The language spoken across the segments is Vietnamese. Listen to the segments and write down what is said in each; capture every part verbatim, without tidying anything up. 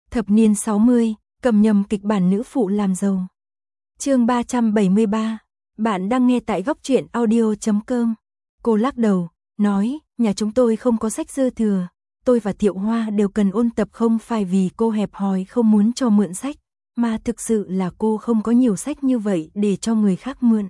Thập niên sáu mươi, cầm nhầm kịch bản nữ phụ làm giàu. Chương ba trăm bảy mươi ba, bạn đang nghe tại góc truyện audio chấm com. Cô lắc đầu, nói, nhà chúng tôi không có sách dư thừa, tôi và Thiệu Hoa đều cần ôn tập, không phải vì cô hẹp hòi không muốn cho mượn sách, mà thực sự là cô không có nhiều sách như vậy để cho người khác mượn.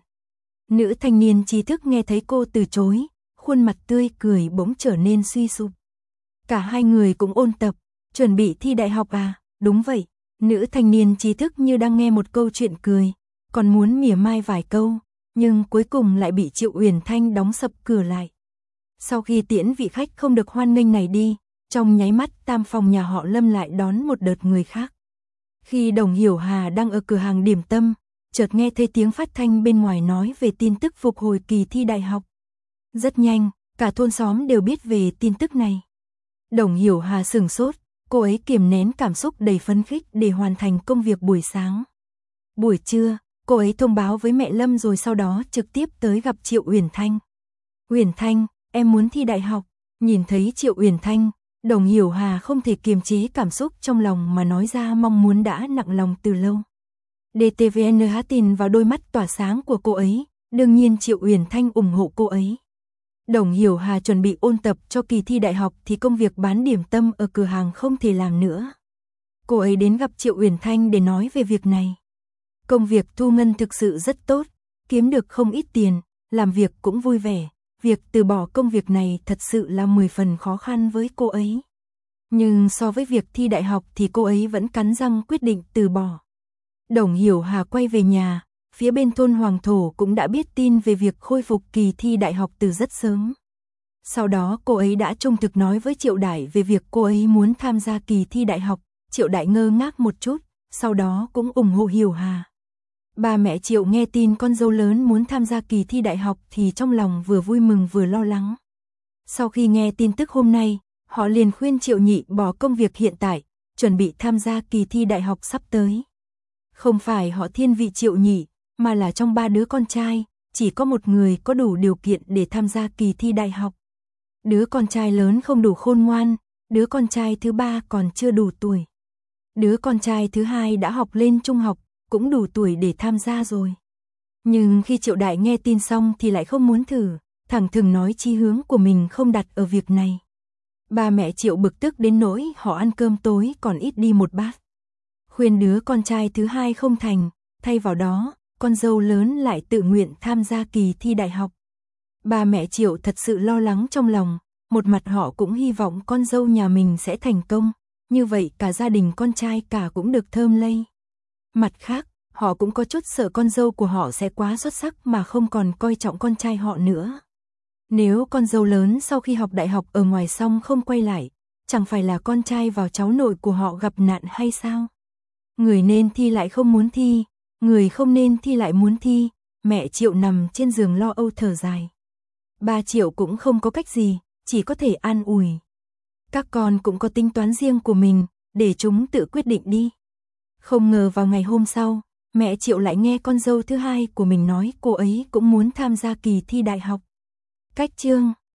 Nữ thanh niên trí thức nghe thấy cô từ chối, khuôn mặt tươi cười bỗng trở nên suy sụp. Cả hai người cũng ôn tập, chuẩn bị thi đại học à? Đúng vậy. Nữ thanh niên trí thức như đang nghe một câu chuyện cười, còn muốn mỉa mai vài câu, nhưng cuối cùng lại bị Triệu Uyển Thanh đóng sập cửa lại. Sau khi tiễn vị khách không được hoan nghênh này đi, trong nháy mắt tam phòng nhà họ Lâm lại đón một đợt người khác. Khi Đồng Hiểu Hà đang ở cửa hàng điểm tâm, chợt nghe thấy tiếng phát thanh bên ngoài nói về tin tức phục hồi kỳ thi đại học. Rất nhanh, cả thôn xóm đều biết về tin tức này. Đồng Hiểu Hà sửng sốt, cô ấy kiềm nén cảm xúc đầy phấn khích để hoàn thành công việc buổi sáng. Buổi trưa, cô ấy thông báo với mẹ Lâm rồi sau đó trực tiếp tới gặp Triệu Uyển Thanh. Uyển Thanh, em muốn thi đại học. Nhìn thấy Triệu Uyển Thanh, Đồng Hiểu Hà không thể kiềm chế cảm xúc trong lòng mà nói ra mong muốn đã nặng lòng từ lâu. đê tê vê en hát tin vào đôi mắt tỏa sáng của cô ấy, đương nhiên Triệu Uyển Thanh ủng hộ cô ấy. Đồng Hiểu Hà chuẩn bị ôn tập cho kỳ thi đại học thì công việc bán điểm tâm ở cửa hàng không thể làm nữa. Cô ấy đến gặp Triệu Uyển Thanh để nói về việc này. Công việc thu ngân thực sự rất tốt, kiếm được không ít tiền, làm việc cũng vui vẻ. Việc từ bỏ công việc này thật sự là mười phần khó khăn với cô ấy. Nhưng so với việc thi đại học thì cô ấy vẫn cắn răng quyết định từ bỏ. Đồng Hiểu Hà quay về nhà, phía bên thôn Hoàng Thổ cũng đã biết tin về việc khôi phục kỳ thi đại học từ rất sớm. Sau đó cô ấy đã trung thực nói với Triệu Đại về việc cô ấy muốn tham gia kỳ thi đại học. Triệu Đại ngơ ngác một chút, sau đó cũng ủng hộ Hiểu Hà. Ba mẹ Triệu nghe tin con dâu lớn muốn tham gia kỳ thi đại học thì trong lòng vừa vui mừng vừa lo lắng. Sau khi nghe tin tức hôm nay, họ liền khuyên Triệu Nhị bỏ công việc hiện tại, chuẩn bị tham gia kỳ thi đại học sắp tới. Không phải họ thiên vị Triệu Nhị, mà là trong ba đứa con trai, chỉ có một người có đủ điều kiện để tham gia kỳ thi đại học. Đứa con trai lớn không đủ khôn ngoan, đứa con trai thứ ba còn chưa đủ tuổi. Đứa con trai thứ hai đã học lên trung học, cũng đủ tuổi để tham gia rồi. Nhưng khi Triệu Đại nghe tin xong thì lại không muốn thử, thẳng thừng nói chí hướng của mình không đặt ở việc này. Ba mẹ Triệu bực tức đến nỗi họ ăn cơm tối còn ít đi một bát. Khuyên đứa con trai thứ hai không thành, thay vào đó, con dâu lớn lại tự nguyện tham gia kỳ thi đại học. Ba mẹ Triệu thật sự lo lắng trong lòng, một mặt họ cũng hy vọng con dâu nhà mình sẽ thành công, như vậy cả gia đình con trai cả cũng được thơm lây. Mặt khác, họ cũng có chút sợ con dâu của họ sẽ quá xuất sắc mà không còn coi trọng con trai họ nữa. Nếu con dâu lớn sau khi học đại học ở ngoài xong không quay lại, chẳng phải là con trai vào cháu nội của họ gặp nạn hay sao? Người nên thi lại không muốn thi, người không nên thi lại muốn thi, mẹ Triệu nằm trên giường lo âu thở dài. Ba Triệu cũng không có cách gì, chỉ có thể an ủi. Các con cũng có tính toán riêng của mình, để chúng tự quyết định đi. Không ngờ vào ngày hôm sau, mẹ Triệu lại nghe con dâu thứ hai của mình nói cô ấy cũng muốn tham gia kỳ thi đại học. Cách chương